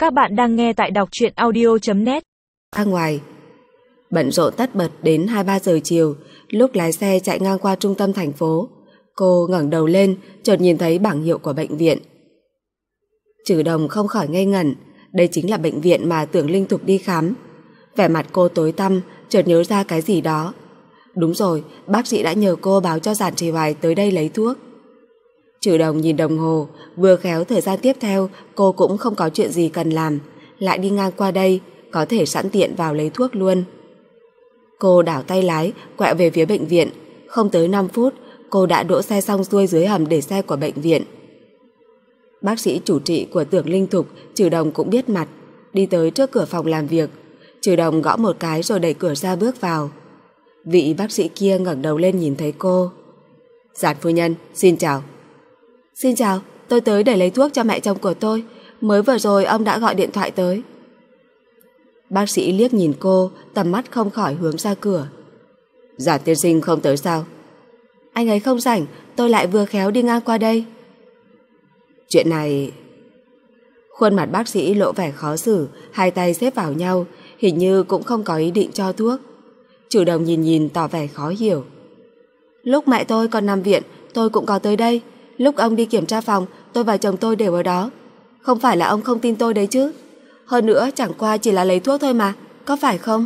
Các bạn đang nghe tại đọc truyện audio.net. Ra ngoài, bận rộn tất bật đến 2-3 giờ chiều, lúc lái xe chạy ngang qua trung tâm thành phố, cô ngẩng đầu lên, chợt nhìn thấy bảng hiệu của bệnh viện. Trừ Đồng không khỏi ngây ngẩn, đây chính là bệnh viện mà Tưởng Linh Thục đi khám. Vẻ mặt cô tối tăm, chợt nhớ ra cái gì đó. Đúng rồi, bác sĩ đã nhờ cô báo cho Giản Trì Hoài tới đây lấy thuốc. Trừ Đồng nhìn đồng hồ, vừa khéo thời gian tiếp theo cô cũng không có chuyện gì cần làm, lại đi ngang qua đây, có thể sẵn tiện vào lấy thuốc luôn. Cô đảo tay lái, quẹo về phía bệnh viện. Không tới 5 phút, cô đã đỗ xe xong xuôi dưới hầm để xe của bệnh viện. Bác sĩ chủ trị của Tưởng Linh Thục, Trừ Đồng cũng biết mặt, đi tới trước cửa phòng làm việc. Trừ Đồng gõ một cái rồi đẩy cửa ra bước vào. Vị bác sĩ kia ngẩng đầu lên nhìn thấy cô. Giản phu nhân, xin chào. Xin chào, tôi tới để lấy thuốc cho mẹ chồng của tôi. Mới vừa rồi ông đã gọi điện thoại tới. Bác sĩ liếc nhìn cô, tầm mắt không khỏi hướng ra cửa. Giản tiên sinh không tới sao? Anh ấy không rảnh, tôi lại vừa khéo đi ngang qua đây. Chuyện này... Khuôn mặt bác sĩ lộ vẻ khó xử, hai tay xếp vào nhau, hình như cũng không có ý định cho thuốc. Trừ Đồng nhìn tỏ vẻ khó hiểu. Lúc mẹ tôi còn nằm viện, tôi cũng có tới đây. Lúc ông đi kiểm tra phòng, tôi và chồng tôi đều ở đó. Không phải là ông không tin tôi đấy chứ? Hơn nữa chẳng qua chỉ là lấy thuốc thôi mà, có phải không?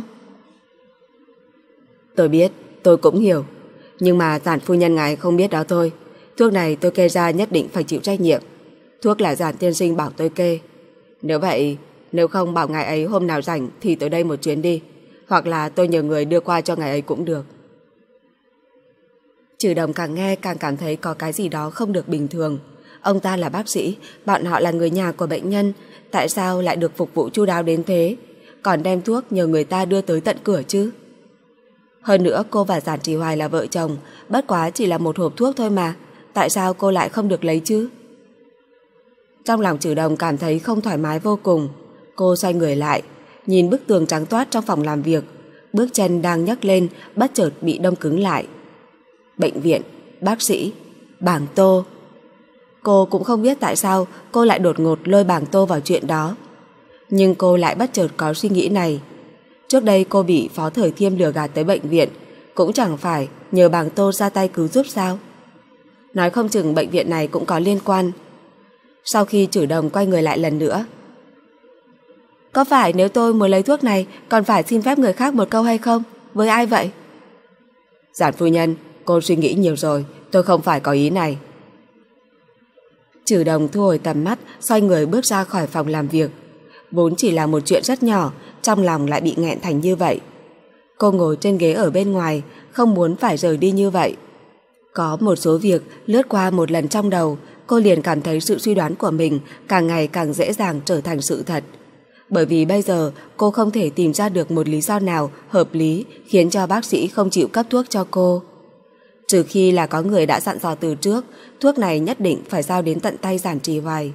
Tôi biết, tôi cũng hiểu. Nhưng mà Giản phu nhân ngài không biết đó thôi. Thuốc này tôi kê ra nhất định phải chịu trách nhiệm. Thuốc là Giản tiên sinh bảo tôi kê. Nếu vậy, nếu không bảo ngài ấy hôm nào rảnh thì tới đây một chuyến đi. Hoặc là tôi nhờ người đưa qua cho ngài ấy cũng được. Trừ Đồng càng nghe càng cảm thấy có cái gì đó không được bình thường. Ông ta là bác sĩ, bọn họ là người nhà của bệnh nhân, tại sao lại được phục vụ chu đáo đến thế, còn đem thuốc nhờ người ta đưa tới tận cửa chứ? Hơn nữa cô và Giản Trì Hoài là vợ chồng, bất quá chỉ là một hộp thuốc thôi mà, tại sao cô lại không được lấy chứ? Trong lòng Trừ Đồng cảm thấy không thoải mái vô cùng. Cô xoay người lại, nhìn bức tường trắng toát trong phòng làm việc, bước chân đang nhấc lên bất chợt bị đông cứng lại. Bệnh viện, bác sĩ, bảng tô. Cô cũng không biết tại sao cô lại đột ngột lôi bảng tô vào chuyện đó. Nhưng cô lại bất chợt có suy nghĩ này. Trước đây cô bị Phó Thời Thiêm lừa gạt tới bệnh viện, cũng chẳng phải nhờ bảng tô ra tay cứu giúp sao? Nói không chừng bệnh viện này cũng có liên quan. Sau khi Trừ Đồng quay người lại lần nữa. Có phải nếu tôi muốn lấy thuốc này còn phải xin phép người khác một câu hay không? Với ai vậy? Giản phu nhân, cô suy nghĩ nhiều rồi, tôi không phải có ý này. Trừ Đồng thu hồi tầm mắt, xoay người bước ra khỏi phòng làm việc. Vốn chỉ là một chuyện rất nhỏ, trong lòng lại bị nghẹn thành như vậy. Cô ngồi trên ghế ở bên ngoài, không muốn phải rời đi như vậy. Có một số việc lướt qua một lần trong đầu, cô liền cảm thấy sự suy đoán của mình càng ngày càng dễ dàng trở thành sự thật. Bởi vì bây giờ cô không thể tìm ra được một lý do nào hợp lý khiến cho bác sĩ không chịu cấp thuốc cho cô. Trừ khi là có người đã dặn dò từ trước, thuốc này nhất định phải giao đến tận tay Giản Trì Hoài.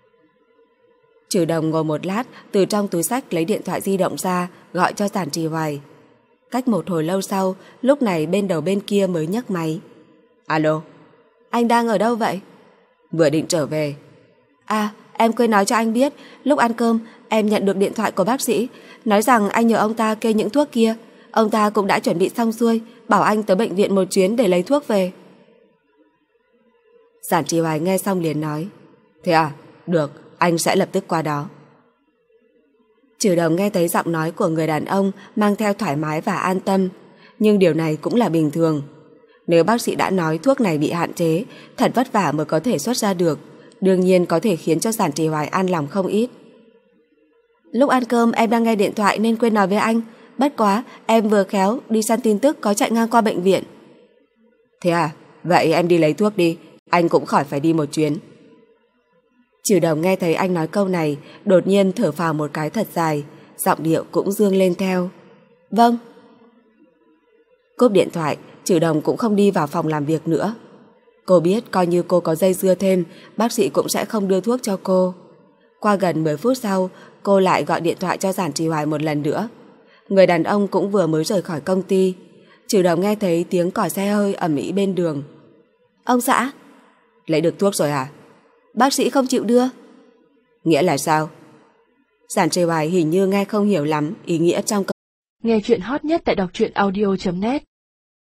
Trừ Đồng ngồi một lát, từ trong túi xách lấy điện thoại di động ra, gọi cho Giản Trì Hoài. Cách một hồi lâu sau, lúc này bên đầu bên kia mới nhấc máy. Alo, anh đang ở đâu vậy? Vừa định trở về. À, em quên nói cho anh biết, lúc ăn cơm em nhận được điện thoại của bác sĩ, nói rằng anh nhờ ông ta kê những thuốc kia. Ông ta cũng đã chuẩn bị xong xuôi, bảo anh tới bệnh viện một chuyến để lấy thuốc về. Giản Trì Hoài nghe xong liền nói. Thế à, được, anh sẽ lập tức qua đó. Trừ Đồng nghe thấy giọng nói của người đàn ông mang theo thoải mái và an tâm, nhưng điều này cũng là bình thường. Nếu bác sĩ đã nói thuốc này bị hạn chế, thật vất vả mới có thể xuất ra được, đương nhiên có thể khiến cho Giản Trì Hoài an lòng không ít. Lúc ăn cơm em đang nghe điện thoại nên quên nói với anh, bất quá em vừa khéo đi săn tin tức có chạy ngang qua bệnh viện. Thế à, vậy em đi lấy thuốc đi, anh cũng khỏi phải đi một chuyến. Trừ Đồng nghe thấy anh nói câu này, đột nhiên thở phào một cái thật dài, giọng điệu cũng dương lên theo. Vâng. Cúp điện thoại, Trừ Đồng cũng không đi vào phòng làm việc nữa. Cô biết coi như cô có dây dưa thêm, bác sĩ cũng sẽ không đưa thuốc cho cô. Qua gần 10 phút sau, cô lại gọi điện thoại cho Giản Trì Hoài một lần nữa. Người đàn ông cũng vừa mới rời khỏi công ty. Trừ Đồng nghe thấy tiếng còi xe hơi ầm ĩ bên đường. Ông xã, lấy được thuốc rồi à? Bác sĩ không chịu đưa. Nghĩa là sao? Giản Trì Hoài hình như nghe không hiểu lắm ý nghĩa trong câu. Nghe chuyện hot nhất tại đọc truyện audio.net